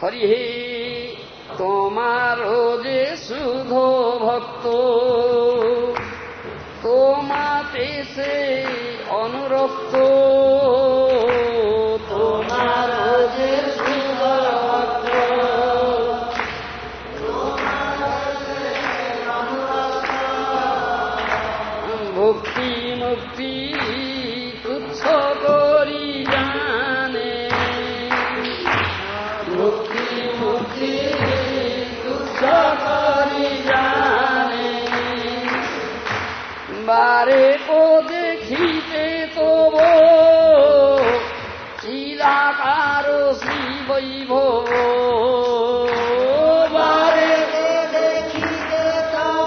হরি হে তোমার যে শুধু ভক্ত তোমাতে সে অনুরক্ত তোমার যে শুধু ভক্ত ভক্তি মুক্তি তুচ্ছ করি জানে ভক্তি মুক্তি তুচ্ছ করি জানে বারে কো দেখিতে তব চিরাকার শ্রী বৈভব বারে দেখিতে তব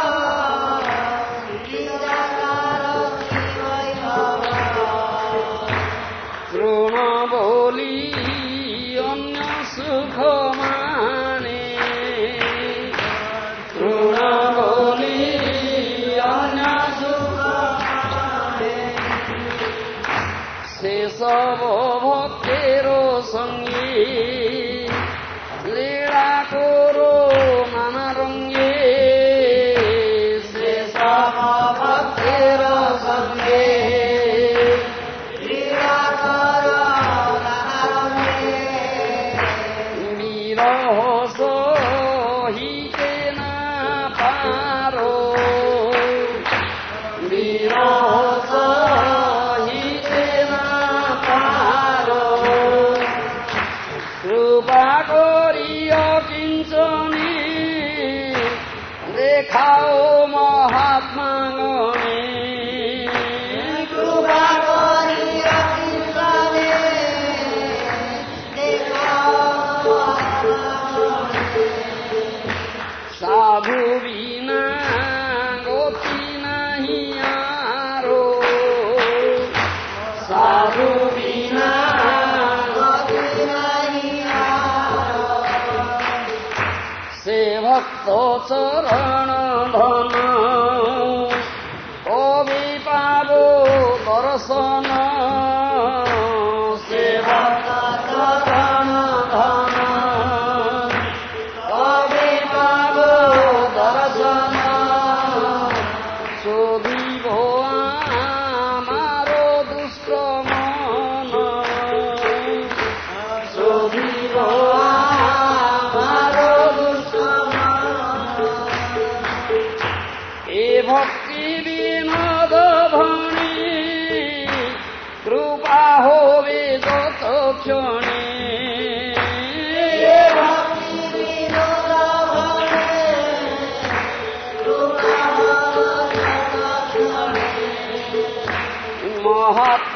তৃণ বলি অন্য সুখ মানে তৃণ বলি অন্য সুখ সেসব ভক্তের সঙ্গে লীলা করো নানা রঙ্গে সেসব ভক্তের সঙ্গে সহিতে না পারো বিরহ সহিতে না পারো কৃপা করিও কিঞ্চনি দেখাও মহাত্মা গণে কৃপা করিও কিঞ্চনি সাধু বিনা গতি নাহি আরো সাধু বিনা গতি নাহি আরো সে ভক্ত চরণ ধন কবি পাব দর্শন সে ভক্ত চরণ ধন শোধিব আমার দুষ্ট মন শোধিব আমার দুষ্ট মন এ ভক্তি বিনোদ ভণি কৃপা হবে যত ক্ষণে মহাত্মা